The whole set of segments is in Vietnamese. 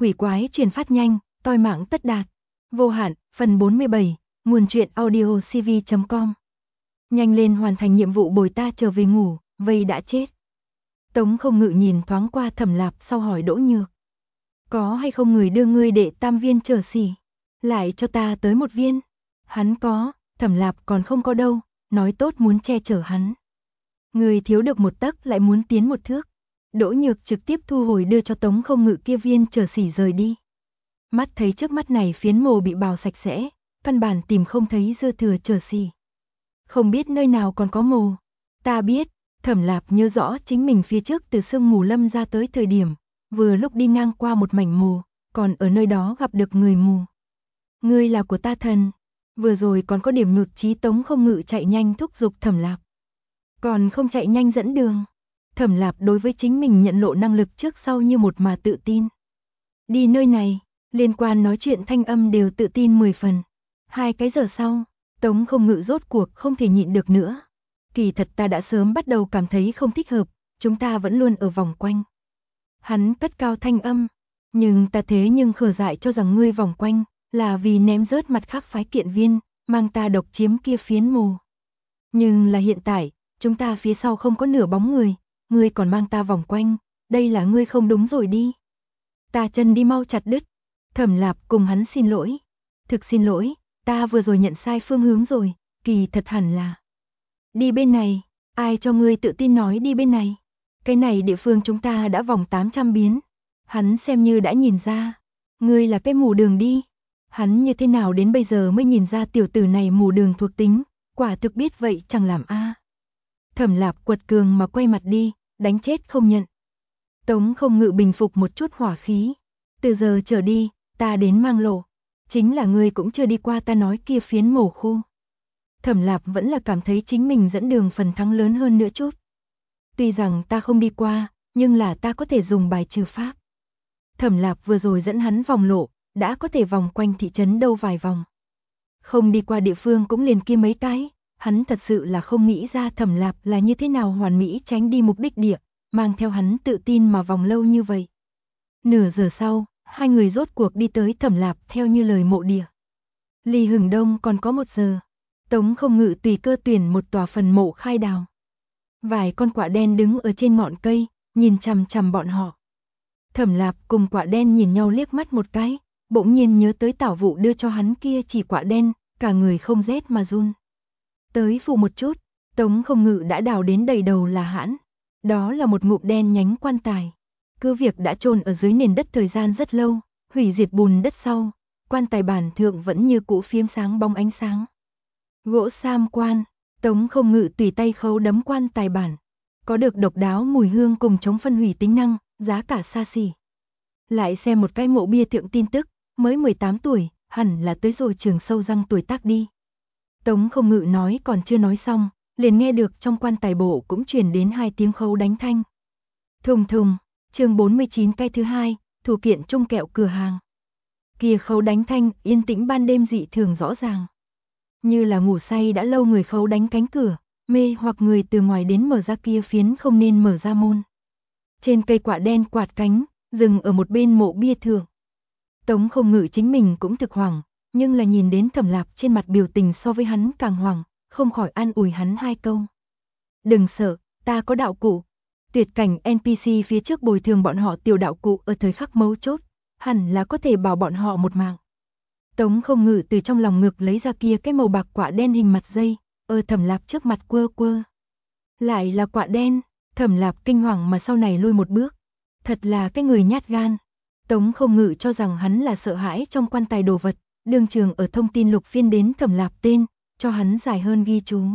quỷ quái truyền phát nhanh, toi mạng tất đạt. Vô hạn, phần 47, nguồn truyện audio cv.com. Nhanh lên hoàn thành nhiệm vụ bồi ta trở về ngủ, vây đã chết. Tống Không Ngự nhìn thoáng qua Thẩm Lạp sau hỏi Đỗ Nhược. Có hay không người đưa ngươi đệ tam viên trở xỉ? Lại cho ta tới một viên. Hắn có, Thẩm Lạp còn không có đâu, nói tốt muốn che chở hắn. Người thiếu được một tấc lại muốn tiến một thước. Đỗ Nhược trực tiếp thu hồi đưa cho Tống Không Ngự kia viên trở xỉ rời đi. Mắt thấy trước mắt này phiến mồ bị bào sạch sẽ, căn bản tìm không thấy dư thừa trở xỉ. Không biết nơi nào còn có mồ. Ta biết, Thẩm Lạp nhớ rõ chính mình phía trước từ sương mù lâm ra tới thời điểm, vừa lúc đi ngang qua một mảnh mồ, còn ở nơi đó gặp được người mù. Ngươi là của ta thần. Vừa rồi còn có điểm nhụt chí Tống Không Ngự chạy nhanh thúc giục Thẩm Lạp. Còn không chạy nhanh dẫn đường. Thẩm Lạp đối với chính mình nhận lộ năng lực trước sau như một mà tự tin. Đi nơi này, liên quan nói chuyện thanh âm đều tự tin 10 phần. 2 cái giờ sau, Tống Không Ngự rốt cuộc không thể nhịn được nữa. Kỳ thật ta đã sớm bắt đầu cảm thấy không thích hợp, chúng ta vẫn luôn ở vòng quanh. Hắn cất cao thanh âm, nhưng ta thế nhưng khờ dại cho rằng ngươi vòng quanh là vì ném rớt mặt khác phái kiện viên, mang ta độc chiếm kia phiến mồ. Nhưng là hiện tại, chúng ta phía sau không có nửa bóng người, ngươi còn mang ta vòng quanh, đây là ngươi không đúng rồi đi. Ta chân đi mau chặt đứt. Thẩm Lạp cùng hắn xin lỗi. Thực xin lỗi, ta vừa rồi nhận sai phương hướng rồi, kỳ thật hẳn là. Đi bên này, ai cho ngươi tự tin nói đi bên này. Cái này địa phương chúng ta đã vòng 800 biến. Hắn xem như đã nhìn ra. Ngươi là cái mù đường đi. Hắn như thế nào đến bây giờ mới nhìn ra tiểu tử này mù đường thuộc tính, quả thực biết vậy chẳng làm a. Thẩm Lạp quật cường mà quay mặt đi, đánh chết không nhận. Tống Không Ngự bình phục một chút hỏa khí. Từ giờ trở đi, ta đến mang lộ. Chính là ngươi cũng chưa đi qua ta nói kia phiến mồ khu. Thẩm Lạp vẫn là cảm thấy chính mình dẫn đường phần thắng lớn hơn nữa chút. Tuy rằng ta không đi qua, nhưng là ta có thể dùng bài trừ pháp. Thẩm Lạp vừa rồi dẫn hắn vòng lộ, đã có thể vòng quanh thị trấn đâu vài vòng. Không đi qua địa phương cũng liền kia mấy cái, hắn thật sự là không nghĩ ra Thẩm Lạp là như thế nào hoàn mỹ tránh đi mục đích địa, mang theo hắn tự tin mà vòng lâu như vậy. Nửa giờ sau, hai người rốt cuộc đi tới Thẩm Lạp theo như lời mộ địa. Ly hừng đông còn có 1 giờ, Tống Không Ngự tùy cơ tuyển một tòa phần mộ khai đào. Vài con quạ đen đứng ở trên ngọn cây, nhìn chằm chằm bọn họ. Thẩm Lạp cùng quạ đen nhìn nhau liếc mắt một cái, bỗng nhiên nhớ tới Tảo Vụ đưa cho hắn kia chỉ quạ đen, cả người không rét mà run. Tới phụ một chút, Tống Không Ngự đã đào đến đầy đầu là hãn. Đó là một ngụm đen nhánh quan tài. Cứ việc đã chôn ở dưới nền đất thời gian rất lâu, hủy diệt bùn đất sau, quan tài bản thượng vẫn như cũ phiếm sáng bóng ánh sáng. Gỗ sam quan, Tống Không Ngự tùy tay khâu đấm quan tài bản. Có được độc đáo mùi hương cùng chống phân hủy tính năng, giá cả xa xỉ. Lại xem một cái mộ bia thượng tin tức, mới 18 tuổi, hẳn là tới rồi trường sâu răng tuổi tác đi. Tống Không Ngự nói còn chưa nói xong, liền nghe được trong quan tài bộ cũng truyền đến 2 tiếng khấu đánh thanh. Thùng thùng, chương 49 cái thứ 2, thủ kiện trung kẹo cửa hàng. Kia khấu đánh thanh, yên tĩnh ban đêm dị thường rõ ràng. Như là ngủ say đã lâu người khấu đánh cánh cửa, mê hoặc người từ ngoài đến mở ra kia phiến không nên mở ra môn. Trên cây quạ đen quạt cánh, dừng ở một bên mộ bia thượng. Tống Không Ngự chính mình cũng thực hoảng, nhưng là nhìn đến Thẩm Lạp trên mặt biểu tình so với hắn càng hoảng, không khỏi an ủi hắn 2 câu. Đừng sợ, ta có đạo cụ. Tuyệt cảnh NPC phía trước bồi thường bọn họ tiểu đạo cụ ở thời khắc mấu chốt, hẳn là có thể bảo bọn họ một mạng. Tống Không Ngự từ trong lòng ngực lấy ra kia cái màu bạc quạ đen hình mặt dây, ở Thẩm Lạp trước mặt quơ quơ. Lại là quạ đen, Thẩm Lạp kinh hoàng mà sau này lui một bước. Thật là cái người nhát gan. Tống Không Ngự cho rằng hắn là sợ hãi trong quan tài đồ vật, đường trường ở thông tin lục phiên đến Thẩm Lạp tên, cho hắn dài hơn ghi chú.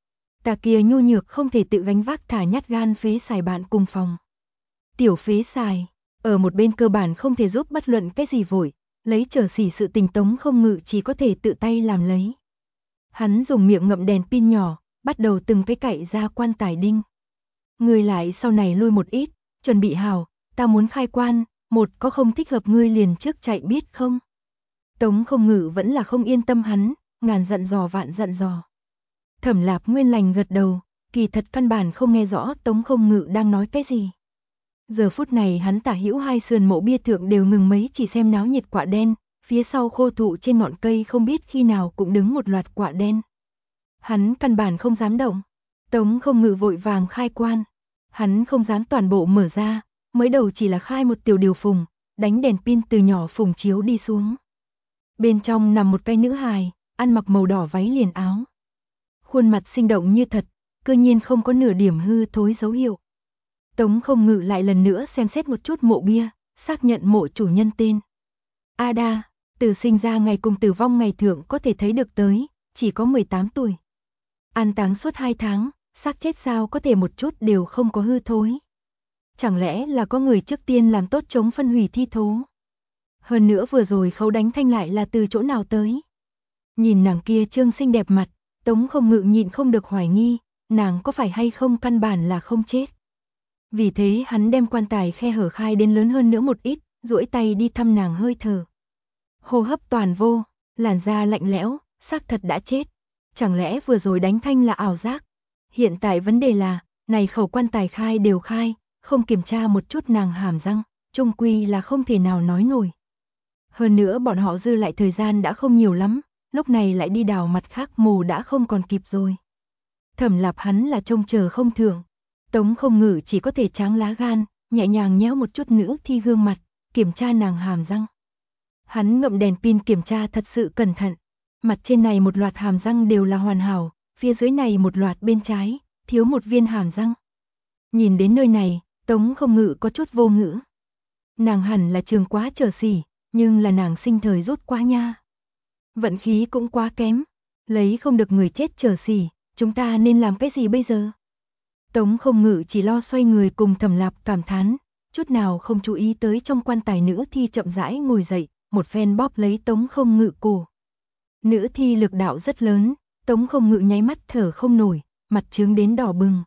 Ta kia nhu nhược không thể tự gánh vác thả nhát gan phế xài bạn cùng phòng. Tiểu phế xài, ở một bên cơ bản không thể giúp bất luận cái gì vội, lấy trở xỉ sự tình Tống Không Ngự chỉ có thể tự tay làm lấy. Hắn dùng miệng ngậm đèn pin nhỏ, bắt đầu từng cái cậy ra quan tài đinh. Ngươi lại sau này lui một ít, chuẩn bị hào, ta muốn khai quan, một có không thích hợp ngươi liền trước chạy biết không. Tống Không Ngự vẫn là không yên tâm hắn, ngàn dặn dò vạn dặn dò. Thẩm Lạp nguyên lành gật đầu, kỳ thật căn bản không nghe rõ Tống Không Ngự đang nói cái gì. Giờ phút này hắn tả hữu hai sườn mộ bia thượng đều ngừng mấy chỉ xem náo nhiệt quạ đen, phía sau khô thụ trên ngọn cây không biết khi nào cũng đứng một loạt quạ đen. Hắn căn bản không dám động. Tống Không Ngự vội vàng khai quan. Hắn không dám toàn bộ mở ra, mới đầu chỉ là khai một tiểu điều phùng, đánh đèn pin từ nhỏ phùng chiếu đi xuống. Bên trong nằm một cái nữ hài, ăn mặc màu đỏ váy liền áo. Khuôn mặt sinh động như thật, cơ nhiên không có nửa điểm hư thối dấu hiệu. Tống Không Ngự lại lần nữa xem xét một chút mộ bia, xác nhận mộ chủ nhân tên. Ada, từ sinh ra ngày cùng tử vong ngày thượng có thể thấy được tới, chỉ có 18 tuổi. An táng suốt 2 tháng, xác chết sao có thể một chút đều không có hư thối. Chẳng lẽ là có người trước tiên làm tốt chống phân hủy thi thố? Hơn nữa vừa rồi khấu đánh thanh lại là từ chỗ nào tới? Nhìn nàng kia trương xinh đẹp mặt, Tống Không Ngự nhịn không được hoài nghi, nàng có phải hay không căn bản là không chết. Vì thế hắn đem quan tài khe hở khai đến lớn hơn nữa một ít, duỗi tay đi thăm nàng hơi thở. Hô hấp toàn vô, làn da lạnh lẽo, xác thật đã chết. Chẳng lẽ vừa rồi đánh thanh là ảo giác? Hiện tại vấn đề là, này khẩu quan tài khai đều khai, không kiểm tra một chút nàng hàm răng, chung quy là không thể nào nói nổi. Hơn nữa bọn họ dư lại thời gian đã không nhiều lắm, lúc này lại đi đào mặt khác mồ đã không còn kịp rồi. Thẩm Lạp hắn là trông chờ không thưởng. Tống Không Ngự chỉ có thể tráng lá gan, nhẹ nhàng nhéo một chút nữ thi gương mặt, kiểm tra nàng hàm răng. Hắn ngậm đèn pin kiểm tra thật sự cẩn thận. Mặt trên này một loạt hàm răng đều là hoàn hảo, phía dưới này một loạt bên trái, thiếu một viên hàm răng. Nhìn đến nơi này, Tống Không Ngự có chút vô ngữ. Nàng hẳn là trường quá trở xỉ, nhưng là nàng sinh thời rút quá nha. Vận khí cũng quá kém, lấy không được người chết trở xỉ, chúng ta nên làm cái gì bây giờ? Tống Không Ngự chỉ lo xoay người cùng Thẩm Lạp cảm thán, chút nào không chú ý tới trong quan tài nữ thi chậm rãi ngồi dậy, một phen bóp lấy Tống Không Ngự cổ. Nữ thi lực đạo rất lớn, Tống Không Ngự nháy mắt thở không nổi, mặt trướng đến đỏ bừng.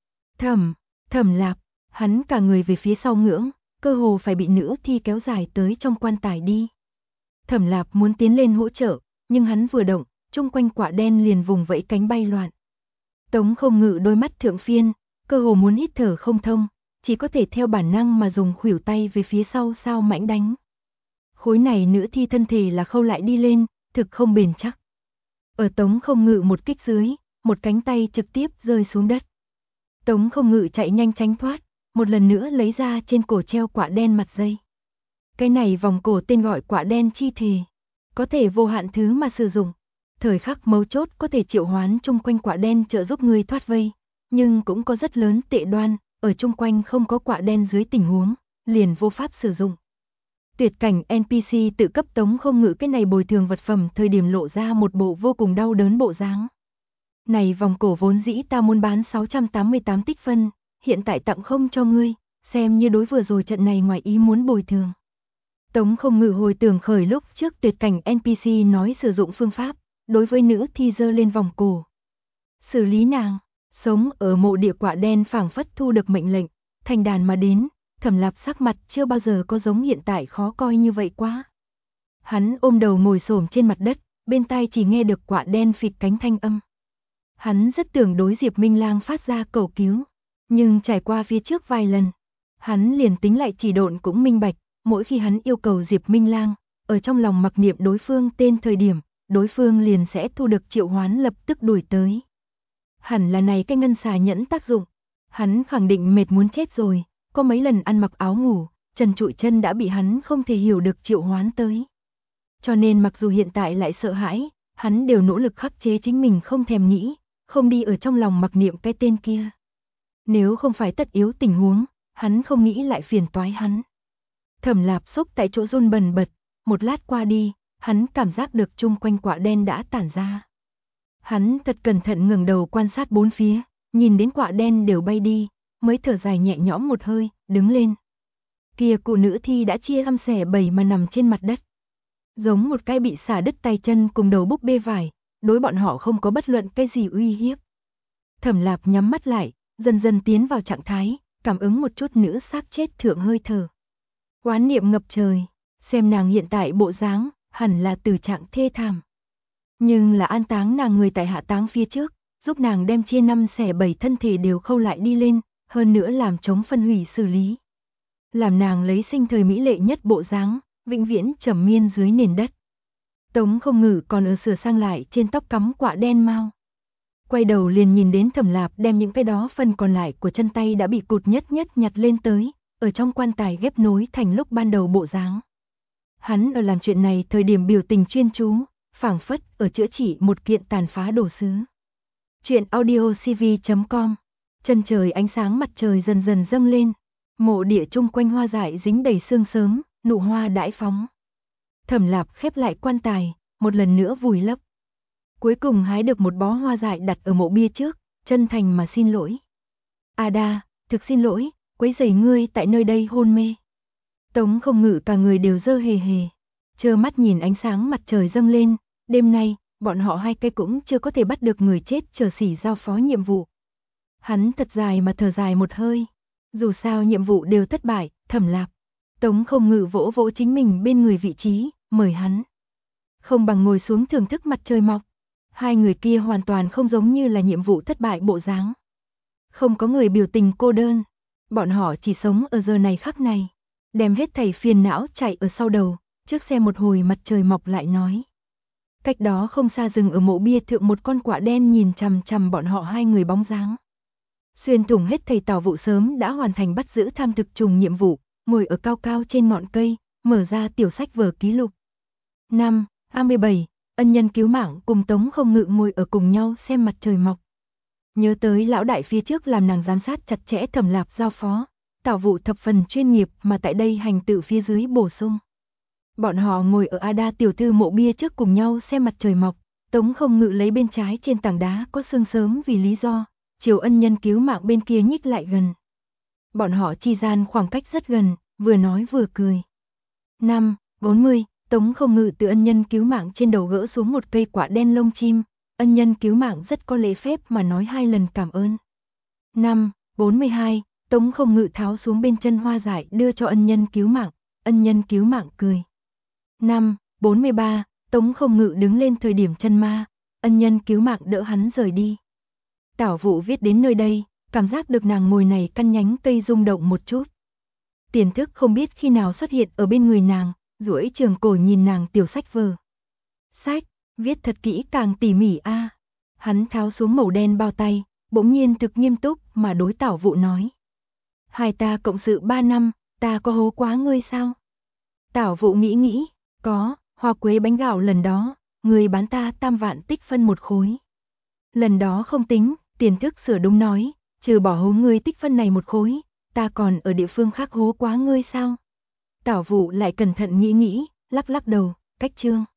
Thẩm Lạp, hắn cả người về phía sau ngưỡng, cơ hồ phải bị nữ thi kéo dài tới trong quan tài đi. Thẩm Lạp muốn tiến lên hỗ trợ, nhưng hắn vừa động, chung quanh quả đen liền vùng vẫy cánh bay loạn. Tống Không Ngự đôi mắt thượng phiên, cơ hồ muốn hít thở không thông, chỉ có thể theo bản năng mà dùng khuỷu tay về phía sau sao mãnh đánh. Khối này nữ thi thân thể là khâu lại đi lên, thực không bền chắc. Ở Tống Không Ngự một kích dưới, một cánh tay trực tiếp rơi xuống đất. Tống Không Ngự chạy nhanh tránh thoát, một lần nữa lấy ra trên cổ treo quả đen mặt dây. Cái này vòng cổ tên gọi quả đen chi thể, có thể vô hạn thứ mà sử dụng. Thời khắc mấu chốt có thể triệu hoán chung quanh quả đen trợ giúp người thoát vây, nhưng cũng có rất lớn tệ đoan, ở chung quanh không có quả đen dưới tình huống, liền vô pháp sử dụng. Tuyệt cảnh NPC tự cấp Tống Không Ngự cái này bồi thường vật phẩm thời điểm lộ ra một bộ vô cùng đau đớn bộ dáng. Này vòng cổ vốn dĩ ta muốn bán 688 tích phân, hiện tại tặng không cho ngươi, xem như đối vừa rồi trận này ngoài ý muốn bồi thường. Tống Không Ngự hồi tưởng khởi lúc trước tuyệt cảnh NPC nói sử dụng phương pháp, đối với nữ thi giơ lên vòng cổ. Xử lý nàng, sống ở mộ địa quả đen phảng phất thu được mệnh lệnh, thành đàn mà đến, Thẩm Lạp sắc mặt chưa bao giờ có giống hiện tại khó coi như vậy quá. Hắn ôm đầu ngồi xổm trên mặt đất, bên tai chỉ nghe được quả đen phịch cánh thanh âm. Hắn rất tưởng đối Diệp Minh Lang phát ra cầu cứu, nhưng trải qua phía trước vài lần, hắn liền tính lại chỉ độn cũng minh bạch, mỗi khi hắn yêu cầu Diệp Minh Lang, ở trong lòng mặc niệm đối phương tên thời điểm, đối phương liền sẽ thu được triệu hoán lập tức đuổi tới. Hẳn là này cái ngân xà nhẫn tác dụng, hắn khẳng định mệt muốn chết rồi, có mấy lần ăn mặc áo ngủ, trần trụi chân đã bị hắn không thể hiểu được triệu hoán tới. Cho nên mặc dù hiện tại lại sợ hãi, hắn đều nỗ lực khắc chế chính mình không thèm nghĩ, không đi ở trong lòng mặc niệm cái tên kia. Nếu không phải tất yếu tình huống, hắn không nghĩ lại phiền toái hắn. Thẩm Lạp xúc tại chỗ run bần bật, một lát qua đi, hắn cảm giác được chung quanh quả đen đã tản ra. Hắn thật cẩn thận ngẩng đầu quan sát bốn phía, nhìn đến quả đen đều bay đi, mới thở dài nhẹ nhõm một hơi, đứng lên. Kia cụ nữ thi đã chia 5/7 mà nằm trên mặt đất. Giống một cái bị xả đứt tay chân cùng đầu búp bê vải, đối bọn họ không có bất luận cái gì uy hiếp. Thẩm Lạp nhắm mắt lại, dần dần tiến vào trạng thái, cảm ứng một chút nữ xác chết thượng hơi thở. Oán niệm ngập trời, xem nàng hiện tại bộ dáng, hẳn là từ trạng thê thảm. Nhưng là an táng nàng người tại hạ táng phía trước, giúp nàng đem chia 5/7 thân thể đều khâu lại đi lên, hơn nữa làm chống phân hủy xử lý. làm nàng lấy sinh thời mỹ lệ nhất bộ dáng, vĩnh viễn trầm miên dưới nền đất. Tống Không Ngự còn ở sửa sang lại trên tóc cắm quạ đen mau. Quay đầu liền nhìn đến Thẩm Lạp đem những cái đó phần còn lại của chân tay đã bị cụt nhất nhặt lên tới, ở trong quan tài ghép nối thành lúc ban đầu bộ dáng. Hắn ở làm chuyện này thời điểm biểu tình chuyên chú, phảng phất ở chữa trị một kiện tàn phá đồ sứ. Chuyện audiocv.com. Chân trời ánh sáng mặt trời dần dần dâng lên, mộ địa chung quanh hoa dại dính đầy sương sớm, nụ hoa đãi phóng. Thẩm Lạp khép lại quan tài, một lần nữa vùi lấp. Cuối cùng hái được một bó hoa dại đặt ở mộ bia trước, chân thành mà xin lỗi. Ada, thực xin lỗi, quấy rầy ngươi tại nơi đây hôn mê. Tống Không Ngự cả người đều dơ hề hề, trơ mắt nhìn ánh sáng mặt trời dâng lên, đêm nay, bọn họ hai cây cũng chưa có thể bắt được người chết chờ xỉ giao phó nhiệm vụ. Hắn thật dài mà thở dài một hơi, dù sao nhiệm vụ đều thất bại, Thẩm Lạp. Tống Không Ngự vỗ vỗ chính mình bên người vị trí, mời hắn. Không bằng ngồi xuống thưởng thức mặt trời mọc. Hai người kia hoàn toàn không giống như là nhiệm vụ thất bại bộ dáng. Không có người biểu tình cô đơn, bọn họ chỉ sống ở giờ này khắc này, đem hết thảy phiền não chạy ở sau đầu, trước xem một hồi mặt trời mọc lại nói. Cách đó không xa rừng ở mộ bia thượng một con quạ đen nhìn chằm chằm bọn họ hai người bóng dáng. Xuyên thủng hết thầy Tào Vụ sớm đã hoàn thành bắt giữ tham thực trùng nhiệm vụ, ngồi ở cao cao trên ngọn cây, mở ra tiểu sách vở ký lục. 5. A17, ân nhân cứu mạng cùng Tống Không Ngự ngồi ở cùng nhau xem mặt trời mọc. Nhớ tới lão đại phía trước làm nàng giám sát chặt chẽ Thẩm Lạp giao phó, Tào Vụ thập phần chuyên nghiệp mà tại đây hành tự phía dưới bổ sung. Bọn họ ngồi ở Ada tiểu thư mộ bia trước cùng nhau xem mặt trời mọc, Tống Không Ngự lấy bên trái trên tảng đá có sương sớm vì lý do, chiều ân nhân cứu mạng bên kia nhích lại gần. Bọn họ chi gian khoảng cách rất gần, vừa nói vừa cười. 5:40, Tống Không Ngự từ ân nhân cứu mạng trên đầu gỡ xuống một cây quả đen lông chim, ân nhân cứu mạng rất có lễ phép mà nói 2 lần cảm ơn. 5:42, Tống Không Ngự tháo xuống bên chân hoa dại đưa cho ân nhân cứu mạng cười. 5:43, Tống Không Ngự đứng lên thời điểm chân ma, ân nhân cứu mạng đỡ hắn rời đi. Tảo Vụ viết đến nơi đây, cảm giác được nàng ngồi này căn nhánh cây rung động một chút. Tiền Thức không biết khi nào xuất hiện ở bên người nàng, duỗi trường cổ nhìn nàng tiểu sách vở. Sách, viết thật kỹ càng tỉ mỉ a. Hắn tháo xuống màu đen bao tay, bỗng nhiên thực nghiêm túc mà đối Tảo Vụ nói. Hai ta cộng sự 3 năm, ta có hố quá ngươi sao? Tảo Vụ nghĩ, có, hoa quế bánh gạo lần đó, ngươi bán ta 3 vạn tích phân một khối. Lần đó không tính, Tiền Thức sửa đúng nói, trừ bỏ hố ngươi tích phân này một khối, ta còn ở địa phương khác hố quá ngươi sao? Tảo Vụ lại cẩn thận nghĩ, lắc lắc đầu, cách chương.